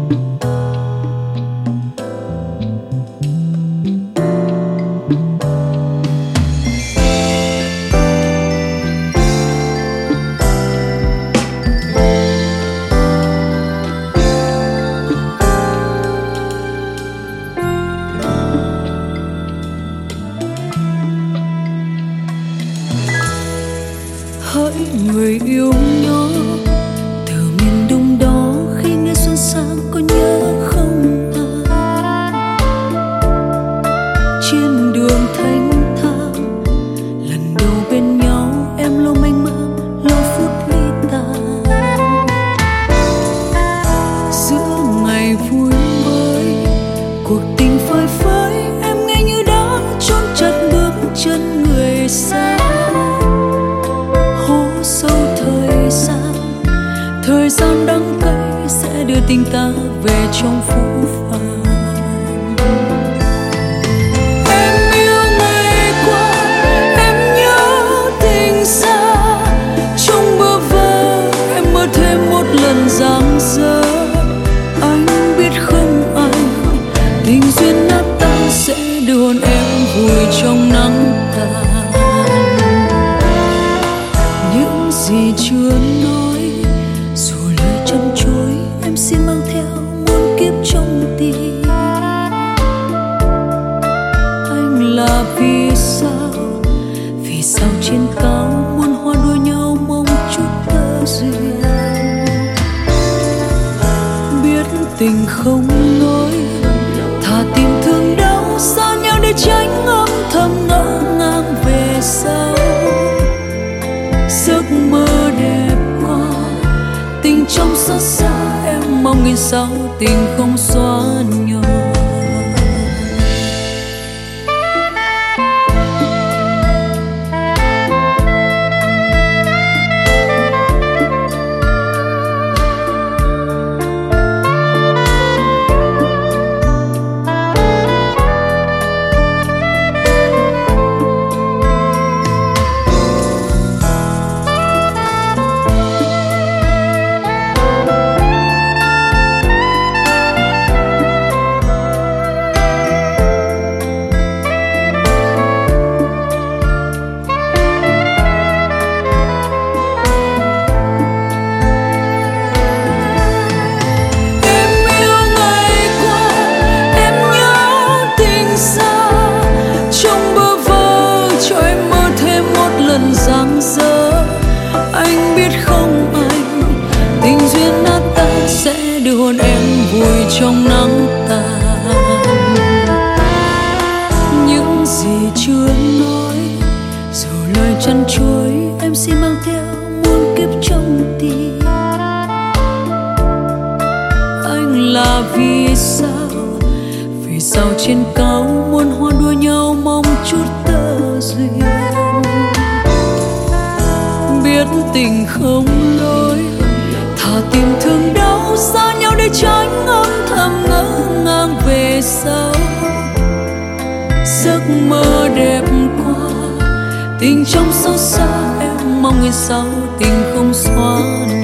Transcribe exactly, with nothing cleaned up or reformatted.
Hỡi người yêu nhỏ từ miền Đông đó, khi nghe xuân sang có nhớ không ai? Trên đường thanh thang lần đầu bên nhau, em lâu mênh mang lo phút ly tàn. Giữa ngày vui mới cuộc tình phơi phới, em nghe như đã chôn chặt bước chân người xa. Thời gian đắng cay sẽ đưa tình ta về trong phũ phàng. Em yêu ngày qua, em nhớ tình xa. Trong bơ vơ em mơ thêm một lần giang dở. Anh biết không anh, tình duyên nát tan sẽ đưa hồn em vùi trong nắng tàn. Những gì chưa nói chân chối, em xin mang theo muôn kiếp trong tim. Anh là vì sao, vì sao trên cao muôn hoa đua nhau mong chút tơ duyên. Biết tình không nói, thà tìm thương đau xa nhau để tránh âm thầm ngỡ ngàng về sau. Giấc mơ đẹp qua tình trong xót xa, em mong nghìn sao tình không xóa nhòa. Anh biết không anh, tình duyên nát tan sẽ đưa hồn em vùi trong nắng tàn. Những gì chưa nói, dù lời chăn chối, em xin mang theo muôn kiếp trong tim. Anh là vì sao, vì sao trên cao muôn hoa đua nhau mong chút tơ duyên. Biết tình không lối, thà tìm thương đau xa nhau để tránh âm thầm ngỡ ngàng về sau. Giấc mơ đẹp qua tình trong xót xa, em mong ngày sau tình không xóa.